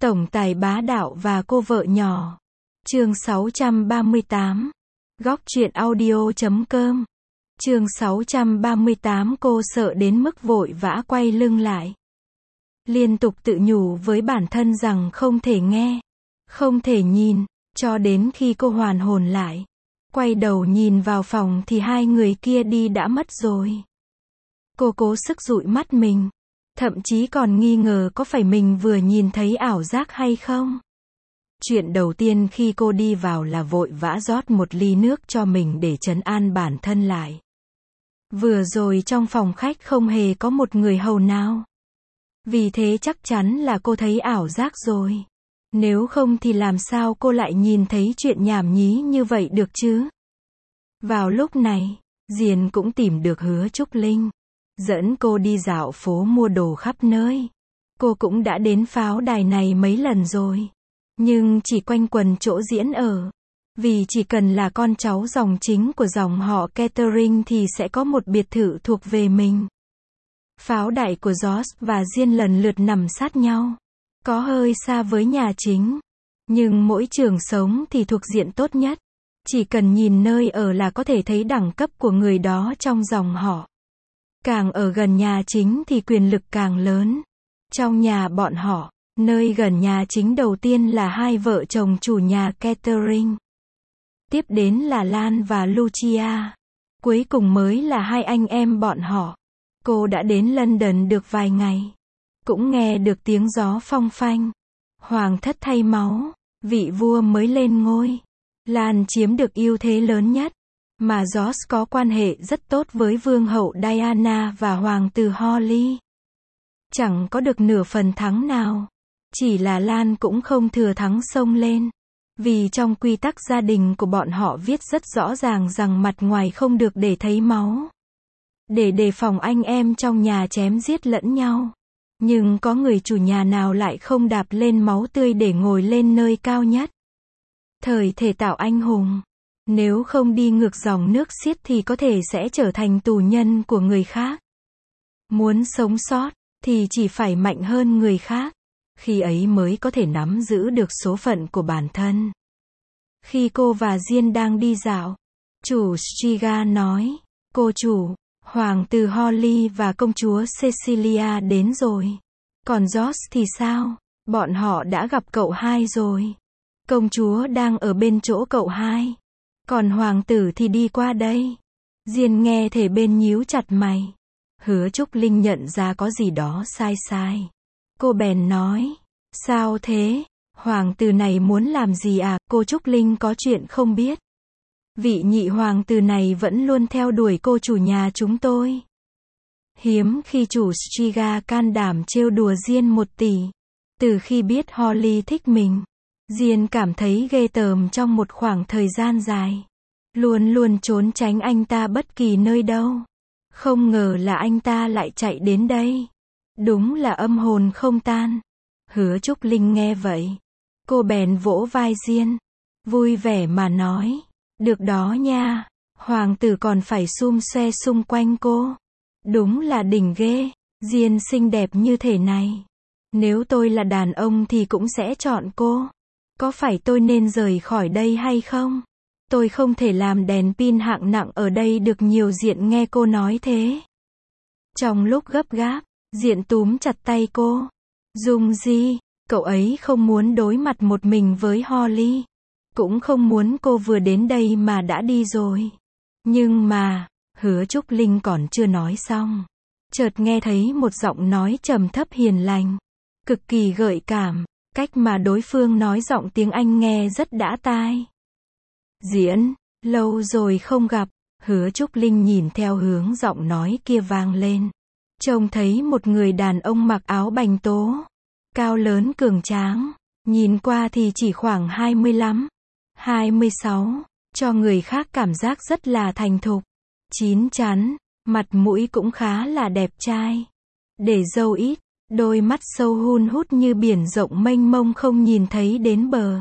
Tổng tài bá đạo và cô vợ nhỏ. Chương 638. Góc truyện audio.com. Chương 638. Cô sợ đến mức vội vã quay lưng lại. Liên tục tự nhủ với bản thân rằng không thể nghe, không thể nhìn, cho đến khi cô hoàn hồn lại. Quay đầu nhìn vào phòng thì hai người kia đi đã mất rồi. Cô cố sức dụi mắt mình, thậm chí còn nghi ngờ có phải mình vừa nhìn thấy ảo giác hay không. Chuyện đầu tiên khi cô đi vào là vội vã rót một ly nước cho mình để trấn an bản thân lại. Vừa rồi trong phòng khách không hề có một người hầu nào. Vì thế chắc chắn là cô thấy ảo giác rồi. Nếu không thì làm sao cô lại nhìn thấy chuyện nhảm nhí như vậy được chứ? Vào lúc này, Diên cũng tìm được Hứa Trúc Linh, dẫn cô đi dạo phố mua đồ khắp nơi. Cô cũng đã đến pháo đài này mấy lần rồi, nhưng chỉ quanh quần chỗ diễn ở. Vì chỉ cần là con cháu dòng chính của dòng họ Catherine thì sẽ có một biệt thự thuộc về mình. Pháo đài của George và Diên lần lượt nằm sát nhau, có hơi xa với nhà chính, nhưng mỗi trường sống thì thuộc diện tốt nhất. Chỉ cần nhìn nơi ở là có thể thấy đẳng cấp của người đó trong dòng họ. Càng ở gần nhà chính thì quyền lực càng lớn. Trong nhà bọn họ, nơi gần nhà chính đầu tiên là hai vợ chồng chủ nhà Catherine. Tiếp đến là Lan và Lucia. Cuối cùng mới là hai anh em bọn họ. Cô đã đến London được vài ngày, cũng nghe được tiếng gió phong phanh. Hoàng thất thay máu, vị vua mới lên ngôi. Lan chiếm được ưu thế lớn nhất, mà George có quan hệ rất tốt với vương hậu Diana và hoàng tử Holly. Chẳng có được nửa phần thắng nào. Chỉ là Lan cũng không thừa thắng xông lên. Vì trong quy tắc gia đình của bọn họ viết rất rõ ràng rằng mặt ngoài không được để thấy máu. Để đề phòng anh em trong nhà chém giết lẫn nhau. Nhưng có người chủ nhà nào lại không đạp lên máu tươi để ngồi lên nơi cao nhất. Thời thể tạo anh hùng. Nếu không đi ngược dòng nước xiết thì có thể sẽ trở thành tù nhân của người khác. Muốn sống sót, thì chỉ phải mạnh hơn người khác. Khi ấy mới có thể nắm giữ được số phận của bản thân. Khi cô và Diên đang đi dạo, chủ Striga nói, cô chủ, hoàng tử Holly và công chúa Cecilia đến rồi. Còn George thì sao? Bọn họ đã gặp cậu hai rồi. Công chúa đang ở bên chỗ cậu hai. Còn hoàng tử thì đi qua đây. Diên nghe thể bên nhíu chặt mày. Hứa Trúc Linh nhận ra có gì đó sai sai. Cô bèn nói, sao thế? Hoàng tử này muốn làm gì à? Cô Trúc Linh có chuyện không biết. Vị nhị hoàng tử này vẫn luôn theo đuổi cô chủ nhà chúng tôi. Hiếm khi chủ Striga can đảm trêu đùa Diên một tỷ. Từ khi biết Holly thích mình, Diên cảm thấy ghê tởm trong một khoảng thời gian dài. Luôn luôn trốn tránh anh ta bất kỳ nơi đâu. Không ngờ là anh ta lại chạy đến đây. Đúng là âm hồn không tan. Hứa Trúc Linh nghe vậy, cô bèn vỗ vai Diên, vui vẻ mà nói, được đó nha, hoàng tử còn phải xum xoe xung quanh cô. Đúng là đỉnh ghê, Diên xinh đẹp như thế này. Nếu tôi là đàn ông thì cũng sẽ chọn cô. Có phải tôi nên rời khỏi đây hay không? Tôi không thể làm đèn pin hạng nặng ở đây được. Nhiều Diện nghe cô nói thế. Trong lúc gấp gáp, Diện túm chặt tay cô. Dung Di, cậu ấy không muốn đối mặt một mình với Holly. Cũng không muốn cô vừa đến đây mà đã đi rồi. Nhưng mà, Hứa Trúc Linh còn chưa nói xong. Chợt nghe thấy một giọng nói trầm thấp hiền lành. Cực kỳ gợi cảm. Cách mà đối phương nói giọng tiếng Anh nghe rất đã tai. Diễn, lâu rồi không gặp. Hứa Trúc Linh nhìn theo hướng giọng nói kia vang lên. Trông thấy một người đàn ông mặc áo bành tố. Cao lớn cường tráng. Nhìn qua thì chỉ khoảng 25, 26. Cho người khác cảm giác rất là thành thục. Chín chắn. Mặt mũi cũng khá là đẹp trai. Để râu ít. Đôi mắt sâu hun hút như biển rộng mênh mông không nhìn thấy đến bờ.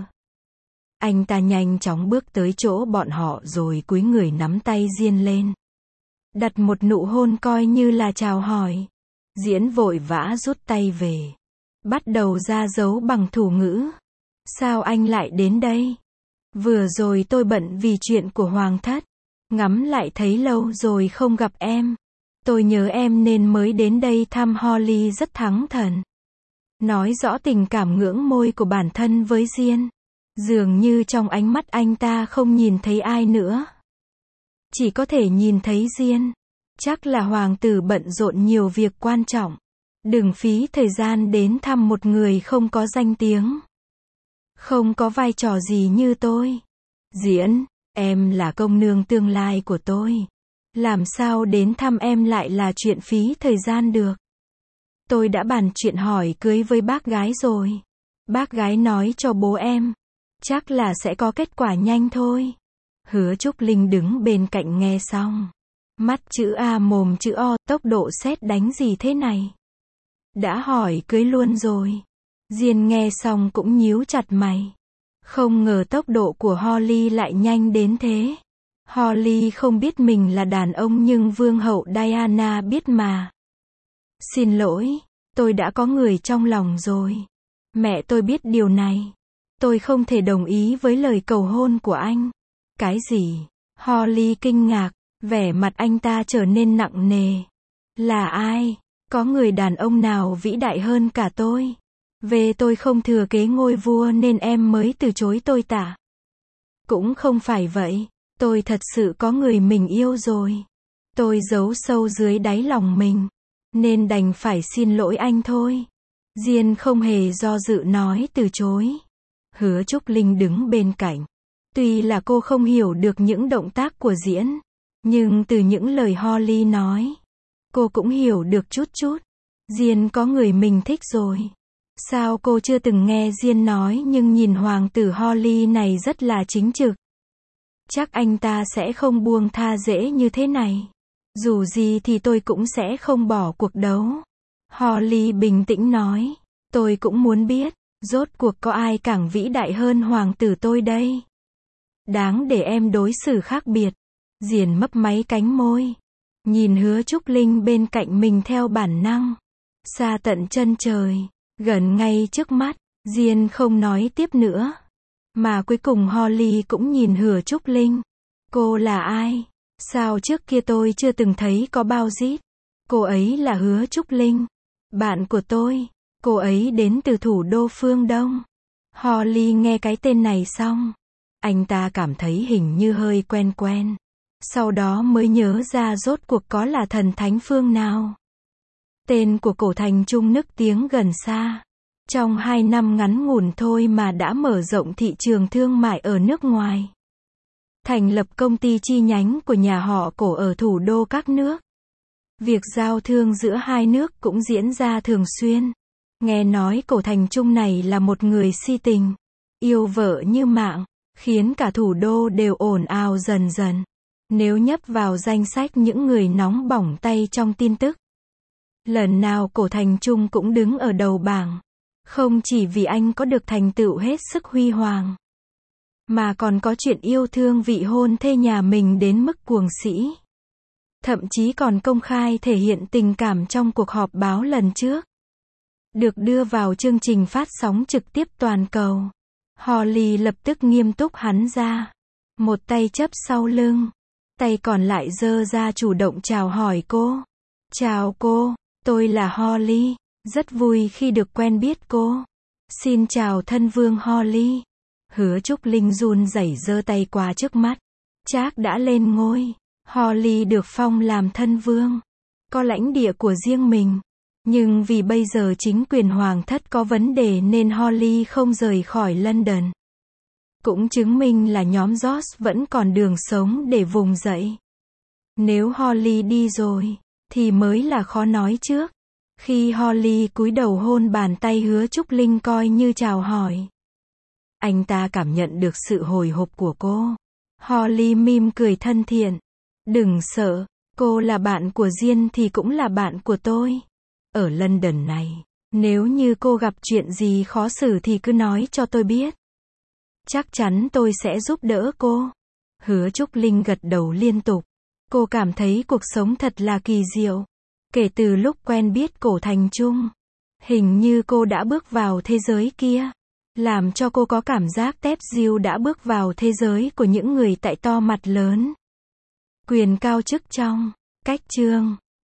Anh ta nhanh chóng bước tới chỗ bọn họ rồi cúi người nắm tay Diên lên. Đặt một nụ hôn coi như là chào hỏi. Diễn vội vã rút tay về. Bắt đầu ra dấu bằng thủ ngữ. Sao anh lại đến đây? Vừa rồi tôi bận vì chuyện của Hoàng thất. Ngắm lại thấy lâu rồi không gặp em. Tôi nhớ em nên mới đến đây thăm Holly rất thắng thần. Nói rõ tình cảm ngưỡng môi của bản thân với Diên. Dường như trong ánh mắt anh ta không nhìn thấy ai nữa. Chỉ có thể nhìn thấy Diên. Chắc là hoàng tử bận rộn nhiều việc quan trọng. Đừng phí thời gian đến thăm một người không có danh tiếng. Không có vai trò gì như tôi. Diễn, em là công nương tương lai của tôi. Làm sao đến thăm em lại là chuyện phí thời gian được. Tôi đã bàn chuyện hỏi cưới với bác gái rồi. Bác gái nói cho bố em. Chắc là sẽ có kết quả nhanh thôi. Hứa Trúc Linh đứng bên cạnh nghe xong. Mắt chữ A mồm chữ O, tốc độ sét đánh gì thế này? Đã hỏi cưới luôn rồi. Diên nghe xong cũng nhíu chặt mày. Không ngờ tốc độ của Holly lại nhanh đến thế. Holly không biết mình là đàn ông nhưng vương hậu Diana biết mà. Xin lỗi, tôi đã có người trong lòng rồi. Mẹ tôi biết điều này. Tôi không thể đồng ý với lời cầu hôn của anh. Cái gì? Holly kinh ngạc, vẻ mặt anh ta trở nên nặng nề. Là ai? Có người đàn ông nào vĩ đại hơn cả tôi? Về tôi không thừa kế ngôi vua nên em mới từ chối tôi tả. Cũng không phải vậy. Tôi thật sự có người mình yêu rồi. Tôi giấu sâu dưới đáy lòng mình. Nên đành phải xin lỗi anh thôi. Diên không hề do dự nói từ chối. Hứa Trúc Linh đứng bên cạnh. Tuy là cô không hiểu được những động tác của Diễn. Nhưng từ những lời Holly nói. Cô cũng hiểu được chút chút. Diên có người mình thích rồi. Sao cô chưa từng nghe Diên nói nhưng nhìn hoàng tử Holly này rất là chính trực. Chắc anh ta sẽ không buông tha dễ như thế này. Dù gì thì tôi cũng sẽ không bỏ cuộc đấu. Holly bình tĩnh nói. Tôi cũng muốn biết, rốt cuộc có ai càng vĩ đại hơn hoàng tử tôi đây? Đáng để em đối xử khác biệt. Diên mấp máy cánh môi. Nhìn Hứa Trúc Linh bên cạnh mình theo bản năng. Xa tận chân trời, gần ngay trước mắt, Diên không nói tiếp nữa. Mà cuối cùng Holly cũng nhìn Hứa Trúc Linh. Cô là ai? Sao trước kia tôi chưa từng thấy có bao dít? Cô ấy là Hứa Trúc Linh. Bạn của tôi. Cô ấy đến từ thủ đô phương Đông. Holly nghe cái tên này xong. Anh ta cảm thấy hình như hơi quen quen. Sau đó mới nhớ ra rốt cuộc có là thần thánh phương nào. Tên của cổ thành trung nức tiếng gần xa. Trong 2 năm ngắn ngủn thôi mà đã mở rộng thị trường thương mại ở nước ngoài. Thành lập công ty chi nhánh của nhà họ cổ ở thủ đô các nước. Việc giao thương giữa hai nước cũng diễn ra thường xuyên. Nghe nói cổ thành trung này là một người si tình. Yêu vợ như mạng. Khiến cả thủ đô đều ồn ào dần dần. Nếu nhấp vào danh sách những người nóng bỏng tay trong tin tức. Lần nào cổ thành trung cũng đứng ở đầu bảng. Không chỉ vì anh có được thành tựu hết sức huy hoàng. Mà còn có chuyện yêu thương vị hôn thê nhà mình đến mức cuồng sĩ. Thậm chí còn công khai thể hiện tình cảm trong cuộc họp báo lần trước. Được đưa vào chương trình phát sóng trực tiếp toàn cầu. Holly lập tức nghiêm túc hắn ra. Một tay chấp sau lưng. Tay còn lại giơ ra chủ động chào hỏi cô. Chào cô, tôi là Holly. Rất vui khi được quen biết cô. Xin chào thân vương Holly. Hứa Trúc Linh run rẩy giơ tay qua trước mắt. Trác đã lên ngôi. Holly được phong làm thân vương. Có lãnh địa của riêng mình. Nhưng vì bây giờ chính quyền hoàng thất có vấn đề nên Holly không rời khỏi London. Cũng chứng minh là nhóm George vẫn còn đường sống để vùng dậy. Nếu Holly đi rồi, thì mới là khó nói trước. Khi Holly cúi đầu hôn bàn tay Hứa Trúc Linh coi như chào hỏi. Anh ta cảm nhận được sự hồi hộp của cô. Holly mỉm cười thân thiện. Đừng sợ, cô là bạn của Diên thì cũng là bạn của tôi. Ở London này, nếu như cô gặp chuyện gì khó xử thì cứ nói cho tôi biết. Chắc chắn tôi sẽ giúp đỡ cô. Hứa Trúc Linh gật đầu liên tục. Cô cảm thấy cuộc sống thật là kỳ diệu. Kể từ lúc quen biết cổ thành trung, Hình như cô đã bước vào thế giới kia. Làm cho cô có cảm giác Tép Diêu đã bước vào thế giới của những người tại to mặt lớn. Quyền cao chức trong. Cách chương